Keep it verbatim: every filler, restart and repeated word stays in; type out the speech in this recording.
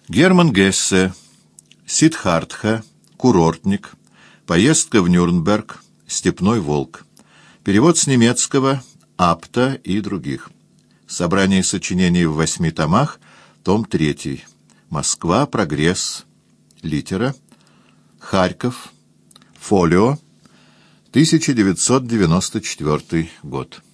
Герман Гессе. Сиддхартха. Курортник. Поездка в Нюрнберг. Степной волк. Перевод с немецкого Апта и других. Собрание сочинений в восьми томах. Том третий. Москва. Прогресс. Литера. Харьков. Фолио. тысяча девятьсот девяносто четвёртый год.